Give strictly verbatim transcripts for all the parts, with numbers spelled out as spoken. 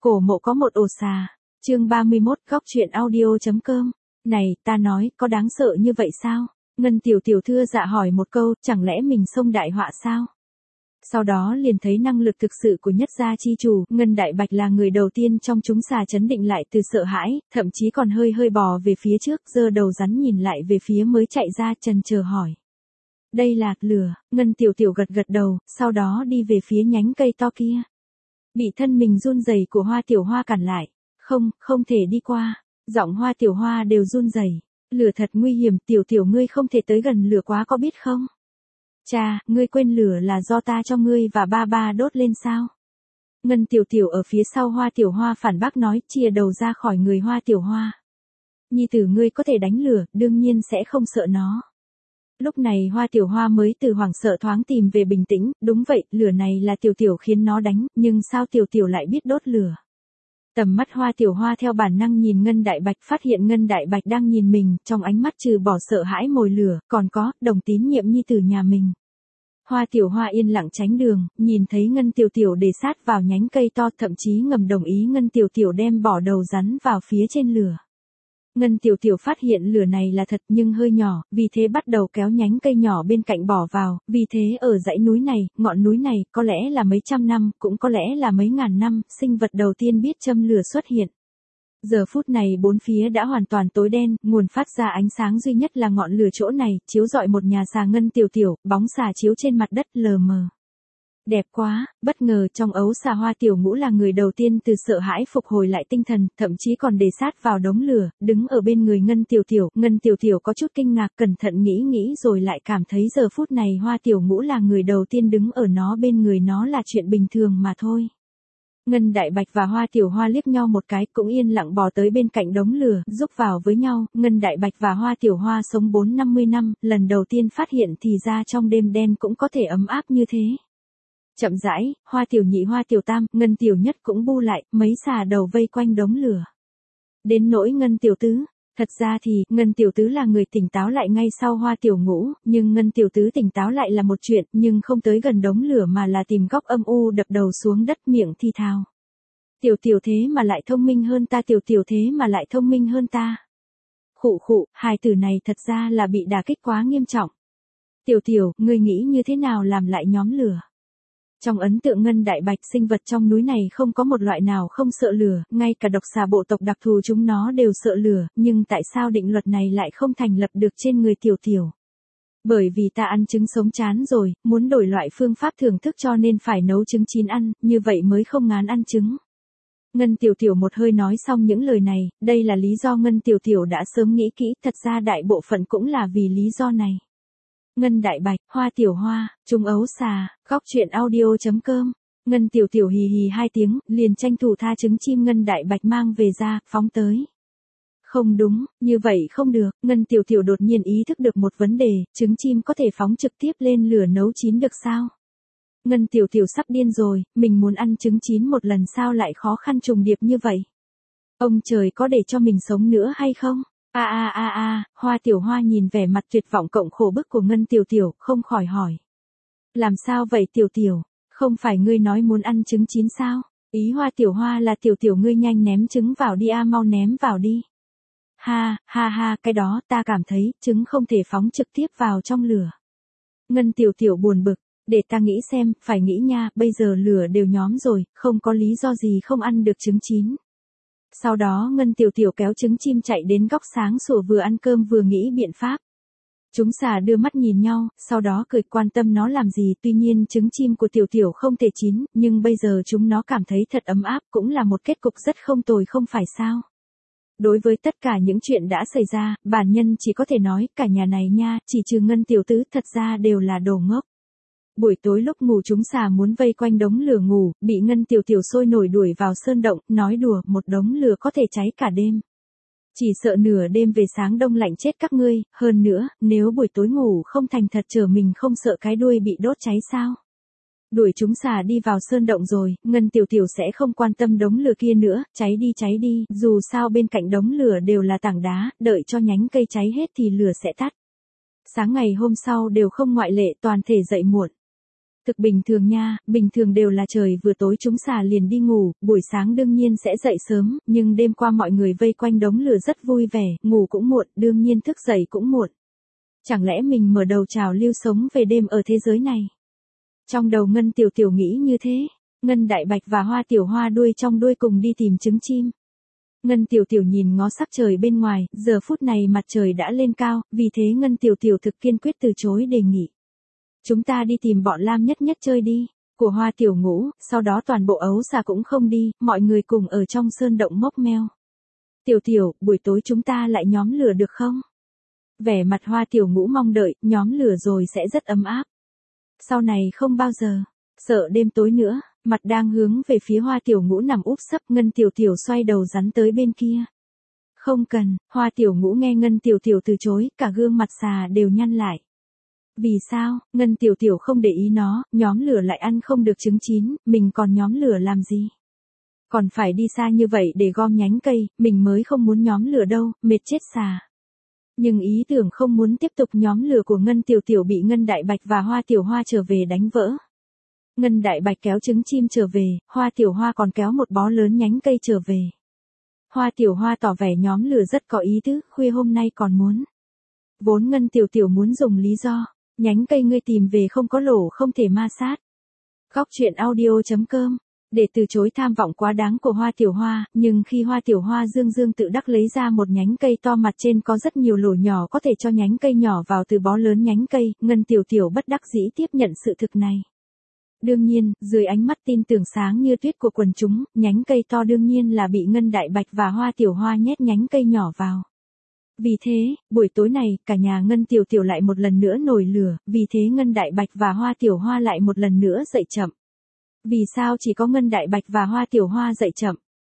Cổ mộ có một ổ xà. Chương ba mươi mốt, góc truyện audio chấm com. Này, ta nói, có đáng sợ như vậy sao? Ngân tiểu tiểu thưa dạ hỏi một câu, chẳng lẽ mình xông đại họa sao? Sau đó liền thấy năng lực thực sự của nhất gia chi chủ, Ngân Đại Bạch là người đầu tiên trong chúng xà chấn định lại từ sợ hãi, thậm chí còn hơi hơi bò về phía trước, giơ đầu rắn nhìn lại về phía mới chạy ra, trần chờ hỏi. Đây là lửa. Ngân tiểu tiểu gật gật đầu, sau đó đi về phía nhánh cây to kia. Bị thân mình run rẩy của Hoa Tiểu Hoa cản lại. Không, không thể đi qua. Giọng Hoa Tiểu Hoa đều run rẩy. Lửa thật nguy hiểm, tiểu tiểu ngươi không thể tới gần lửa quá có biết không? Cha, ngươi quên lửa là do ta cho ngươi và ba ba đốt lên sao? Ngân tiểu tiểu ở phía sau Hoa Tiểu Hoa phản bác nói, chia đầu ra khỏi người Hoa Tiểu Hoa. Nhi tử ngươi có thể đánh lửa, đương nhiên sẽ không sợ nó. Lúc này Hoa Tiểu Hoa mới từ hoảng sợ thoáng tìm về bình tĩnh, đúng vậy, lửa này là tiểu tiểu khiến nó đánh, nhưng sao tiểu tiểu lại biết đốt lửa? Tầm mắt Hoa Tiểu Hoa theo bản năng nhìn Ngân Đại Bạch, phát hiện Ngân Đại Bạch đang nhìn mình, trong ánh mắt trừ bỏ sợ hãi mồi lửa, còn có, đồng tín nhiệm nhi tử nhà mình. Hoa Tiểu Hoa yên lặng tránh đường, nhìn thấy Ngân Tiểu Tiểu để sát vào nhánh cây to, thậm chí ngầm đồng ý Ngân Tiểu Tiểu đem bỏ đầu rắn vào phía trên lửa. Ngân Tiểu Tiểu phát hiện lửa này là thật nhưng hơi nhỏ, vì thế bắt đầu kéo nhánh cây nhỏ bên cạnh bỏ vào, vì thế ở dãy núi này, ngọn núi này, có lẽ là mấy trăm năm, cũng có lẽ là mấy ngàn năm, sinh vật đầu tiên biết châm lửa xuất hiện. Giờ phút này bốn phía đã hoàn toàn tối đen, nguồn phát ra ánh sáng duy nhất là ngọn lửa chỗ này, chiếu rọi một nhà xà Ngân Tiểu Tiểu, bóng xà chiếu trên mặt đất lờ mờ. Đẹp quá, bất ngờ trong ấu xà Hoa Tiểu Ngũ là người đầu tiên từ sợ hãi phục hồi lại tinh thần, thậm chí còn để sát vào đống lửa, đứng ở bên người Ngân Tiểu Tiểu. Ngân Tiểu Tiểu có chút kinh ngạc, cẩn thận nghĩ nghĩ rồi lại cảm thấy giờ phút này Hoa Tiểu Ngũ là người đầu tiên đứng ở nó bên người nó là chuyện bình thường mà thôi. Ngân Đại Bạch và Hoa Tiểu Hoa liếc nhau một cái, cũng yên lặng bò tới bên cạnh đống lửa, rúc vào với nhau. Ngân Đại Bạch và Hoa Tiểu Hoa sống bốn năm mươi năm, lần đầu tiên phát hiện thì ra trong đêm đen cũng có thể ấm áp như thế. Chậm rãi, Hoa Tiểu Nhị Hoa Tiểu Tam, Ngân Tiểu Nhất cũng bu lại, mấy xà đầu vây quanh đống lửa. Đến nỗi Ngân Tiểu Tứ, thật ra thì, Ngân Tiểu Tứ là người tỉnh táo lại ngay sau Hoa Tiểu Ngũ, nhưng Ngân Tiểu Tứ tỉnh táo lại là một chuyện, nhưng không tới gần đống lửa mà là tìm góc âm u đập đầu xuống đất miệng thi thào. Tiểu tiểu thế mà lại thông minh hơn ta, tiểu tiểu thế mà lại thông minh hơn ta. Khụ khụ, hài tử này thật ra là bị đả kích quá nghiêm trọng. Tiểu tiểu, ngươi nghĩ như thế nào làm lại nhóm lửa? Trong ấn tượng Ngân Đại Bạch, sinh vật trong núi này không có một loại nào không sợ lửa, ngay cả độc xà bộ tộc đặc thù chúng nó đều sợ lửa, nhưng tại sao định luật này lại không thành lập được trên người tiểu tiểu? Bởi vì ta ăn trứng sống chán rồi, muốn đổi loại phương pháp thưởng thức cho nên phải nấu trứng chín ăn, như vậy mới không ngán ăn trứng. Ngân Tiểu Tiểu một hơi nói xong những lời này, đây là lý do Ngân Tiểu Tiểu đã sớm nghĩ kỹ, thật ra đại bộ phận cũng là vì lý do này. Ngân Đại Bạch, Hoa Tiểu Hoa, Trung ấu xà, góc truyện audio chấm com. Ngân Tiểu Tiểu hì hì hai tiếng, liền tranh thủ tha trứng chim Ngân Đại Bạch mang về ra, phóng tới. Không đúng, như vậy không được, Ngân Tiểu Tiểu đột nhiên ý thức được một vấn đề, trứng chim có thể phóng trực tiếp lên lửa nấu chín được sao? Ngân Tiểu Tiểu sắp điên rồi, mình muốn ăn trứng chín một lần sao lại khó khăn trùng điệp như vậy? Ông trời có để cho mình sống nữa hay không? A a a a, Hoa Tiểu Hoa nhìn vẻ mặt tuyệt vọng cộng khổ bức của Ngân Tiểu Tiểu, không khỏi hỏi. Làm sao vậy Tiểu Tiểu, không phải ngươi nói muốn ăn trứng chín sao? Ý Hoa Tiểu Hoa là Tiểu Tiểu ngươi nhanh ném trứng vào đi a, mau ném vào đi. Ha, ha ha, cái đó ta cảm thấy trứng không thể phóng trực tiếp vào trong lửa. Ngân Tiểu Tiểu buồn bực, để ta nghĩ xem, phải nghĩ nha, bây giờ lửa đều nhóm rồi, không có lý do gì không ăn được trứng chín. Sau đó Ngân Tiểu Tiểu kéo trứng chim chạy đến góc sáng sủa vừa ăn cơm vừa nghĩ biện pháp. Chúng xà đưa mắt nhìn nhau, sau đó cười quan tâm nó làm gì, tuy nhiên trứng chim của Tiểu Tiểu không thể chín, nhưng bây giờ chúng nó cảm thấy thật ấm áp, cũng là một kết cục rất không tồi không phải sao. Đối với tất cả những chuyện đã xảy ra, bản nhân chỉ có thể nói, cả nhà này nha, chỉ trừ Ngân Tiểu Tứ thật ra đều là đồ ngốc. Buổi tối lúc ngủ chúng xà muốn vây quanh đống lửa ngủ, bị Ngân Tiểu Tiểu sôi nổi đuổi vào sơn động, nói đùa, một đống lửa có thể cháy cả đêm. Chỉ sợ nửa đêm về sáng đông lạnh chết các ngươi, hơn nữa, nếu buổi tối ngủ không thành thật chờ mình không sợ cái đuôi bị đốt cháy sao? Đuổi chúng xà đi vào sơn động rồi, Ngân Tiểu Tiểu sẽ không quan tâm đống lửa kia nữa, cháy đi cháy đi, dù sao bên cạnh đống lửa đều là tảng đá, đợi cho nhánh cây cháy hết thì lửa sẽ tắt. Sáng ngày hôm sau đều không ngoại lệ, toàn thể dậy muộn. Thực bình thường nha, bình thường đều là trời vừa tối chúng xà liền đi ngủ, buổi sáng đương nhiên sẽ dậy sớm, nhưng đêm qua mọi người vây quanh đống lửa rất vui vẻ, ngủ cũng muộn, đương nhiên thức dậy cũng muộn. Chẳng lẽ mình mở đầu trào lưu sống về đêm ở thế giới này? Trong đầu Ngân Tiểu Tiểu nghĩ như thế, Ngân Đại Bạch và Hoa Tiểu Hoa đuôi trong đuôi cùng đi tìm trứng chim. Ngân Tiểu Tiểu nhìn ngó sắc trời bên ngoài, giờ phút này mặt trời đã lên cao, vì thế Ngân Tiểu Tiểu thực kiên quyết từ chối đề nghị. Chúng ta đi tìm bọn Lam Nhất Nhất chơi đi, của Hoa Tiểu Ngũ, sau đó toàn bộ ấu xà cũng không đi, mọi người cùng ở trong sơn động mốc meo. Tiểu Tiểu, buổi tối chúng ta lại nhóm lửa được không? Vẻ mặt Hoa Tiểu Ngũ mong đợi, nhóm lửa rồi sẽ rất ấm áp. Sau này không bao giờ, sợ đêm tối nữa, mặt đang hướng về phía Hoa Tiểu Ngũ nằm úp sấp, Ngân Tiểu Tiểu xoay đầu rắn tới bên kia. Không cần, Hoa Tiểu Ngũ nghe Ngân Tiểu Tiểu từ chối, cả gương mặt xà đều nhăn lại. Vì sao, Ngân Tiểu Tiểu không để ý nó, nhóm lửa lại ăn không được trứng chín, mình còn nhóm lửa làm gì? Còn phải đi xa như vậy để gom nhánh cây, mình mới không muốn nhóm lửa đâu, mệt chết xà. Nhưng ý tưởng không muốn tiếp tục nhóm lửa của Ngân Tiểu Tiểu bị Ngân Đại Bạch và Hoa Tiểu Hoa trở về đánh vỡ. Ngân Đại Bạch kéo trứng chim trở về, Hoa Tiểu Hoa còn kéo một bó lớn nhánh cây trở về. Hoa Tiểu Hoa tỏ vẻ nhóm lửa rất có ý tứ, khuya hôm nay còn muốn. Vốn Ngân Tiểu Tiểu muốn dùng lý do, nhánh cây ngươi tìm về không có lỗ không thể ma sát. Góc truyện audio chấm com để từ chối tham vọng quá đáng của Hoa Tiểu Hoa, nhưng khi Hoa Tiểu Hoa dương dương tự đắc lấy ra một nhánh cây to mặt trên có rất nhiều lỗ nhỏ có thể cho nhánh cây nhỏ vào từ bó lớn nhánh cây, Ngân Tiểu Tiểu bất đắc dĩ tiếp nhận sự thực này. Đương nhiên, dưới ánh mắt tin tưởng sáng như tuyết của quần chúng, nhánh cây to đương nhiên là bị Ngân Đại Bạch và Hoa Tiểu Hoa nhét nhánh cây nhỏ vào. Vì thế, buổi tối này, cả nhà Ngân Tiểu Tiểu lại một lần nữa nổi lửa, vì thế Ngân Đại Bạch và Hoa Tiểu Hoa lại một lần nữa dậy chậm. Vì sao chỉ có Ngân Đại Bạch và Hoa Tiểu Hoa dậy chậm?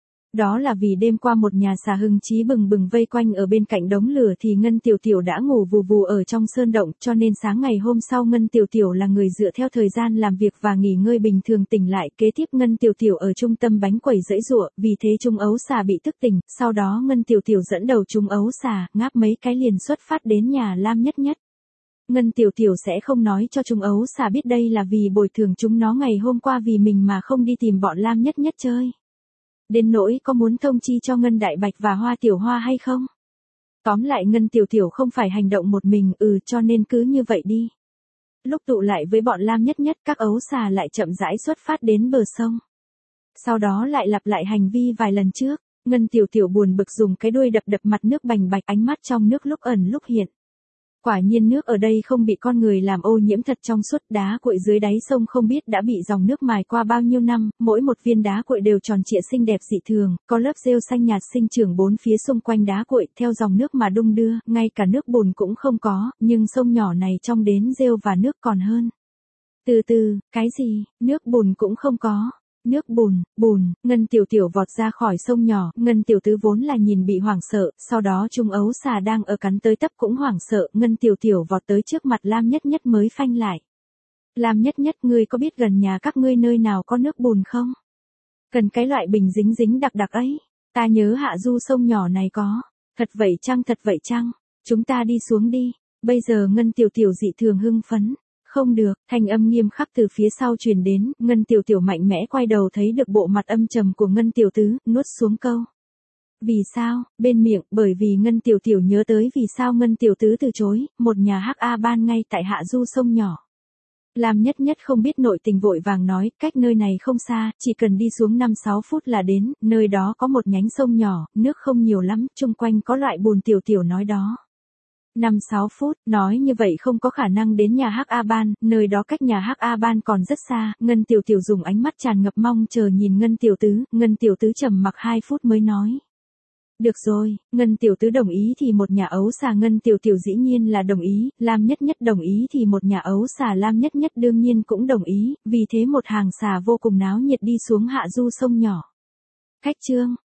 Đó là vì đêm qua một nhà xà hưng chí bừng bừng vây quanh ở bên cạnh đống lửa thì Ngân Tiểu Tiểu đã ngủ vù vù ở trong sơn động, cho nên sáng ngày hôm sau Ngân Tiểu Tiểu là người dựa theo thời gian làm việc và nghỉ ngơi bình thường tỉnh lại. Kế tiếp Ngân Tiểu Tiểu ở trung tâm bánh quẩy giãy giụa, vì thế chúng ấu xà bị thức tỉnh, sau đó Ngân Tiểu Tiểu dẫn đầu chúng ấu xà, ngáp mấy cái liền xuất phát đến nhà Lam Nhất Nhất. Ngân Tiểu Tiểu sẽ không nói cho chúng ấu xà biết đây là vì bồi thường chúng nó ngày hôm qua vì mình mà không đi tìm bọn Lam Nhất Nhất chơi. Đến nỗi có muốn thông chi cho Ngân Đại Bạch và Hoa Tiểu Hoa hay không? Tóm lại Ngân Tiểu Tiểu không phải hành động một mình, ừ cho nên cứ như vậy đi. Lúc tụ lại với bọn Lam Nhất Nhất các ấu xà lại chậm rãi xuất phát đến bờ sông. Sau đó lại lặp lại hành vi vài lần trước, Ngân Tiểu Tiểu buồn bực dùng cái đuôi đập đập mặt nước bành bạch, ánh mắt trong nước lúc ẩn lúc hiện. Quả nhiên nước ở đây không bị con người làm ô nhiễm thật trong suốt, đá cuội dưới đáy sông không biết đã bị dòng nước mài qua bao nhiêu năm, mỗi một viên đá cuội đều tròn trịa xinh đẹp dị thường, có lớp rêu xanh nhạt sinh trưởng bốn phía xung quanh đá cuội, theo dòng nước mà đung đưa, ngay cả nước bùn cũng không có, nhưng sông nhỏ này trong đến rêu và nước còn hơn. Từ từ, cái gì, nước bùn cũng không có. Nước bùn, bùn, Ngân Tiểu Tiểu vọt ra khỏi sông nhỏ, Ngân Tiểu Tứ vốn là nhìn bị hoảng sợ, sau đó chúng ấu xà đang ở cắn tới tấp cũng hoảng sợ, Ngân Tiểu Tiểu vọt tới trước mặt Lam Nhất Nhất mới phanh lại. Lam Nhất Nhất, ngươi có biết gần nhà các ngươi nơi nào có nước bùn không? Cần cái loại bình dính dính đặc đặc ấy, ta nhớ hạ du sông nhỏ này có. Thật vậy chăng, thật vậy chăng? Chúng ta đi xuống đi. Bây giờ Ngân Tiểu Tiểu dị thường hưng phấn. Không được, thanh âm nghiêm khắc từ phía sau truyền đến, Ngân Tiểu Tiểu mạnh mẽ quay đầu thấy được bộ mặt âm trầm của Ngân Tiểu Tứ, nuốt xuống câu. Vì sao, bên miệng, bởi vì Ngân Tiểu Tiểu nhớ tới vì sao Ngân Tiểu Tứ từ chối, một nhà hắc A ban ngay tại hạ du sông nhỏ. Lam Nhất Nhất không biết nội tình vội vàng nói, cách nơi này không xa, chỉ cần đi xuống năm sáu phút là đến, nơi đó có một nhánh sông nhỏ, nước không nhiều lắm, chung quanh có loại bùn. Tiểu Tiểu nói đó. năm sáu phút, nói như vậy không có khả năng đến nhà Hắc A Ban, nơi đó cách nhà Hắc A Ban còn rất xa, Ngân Tiểu Tiểu dùng ánh mắt tràn ngập mong chờ nhìn Ngân Tiểu Tứ, Ngân Tiểu Tứ trầm mặc hai phút mới nói. Được rồi, Ngân Tiểu Tứ đồng ý thì một nhà ấu xà Ngân Tiểu Tiểu dĩ nhiên là đồng ý, Lam Nhất Nhất đồng ý thì một nhà ấu xà Lam Nhất Nhất đương nhiên cũng đồng ý, vì thế một hàng xà vô cùng náo nhiệt đi xuống hạ du sông nhỏ. Cách chương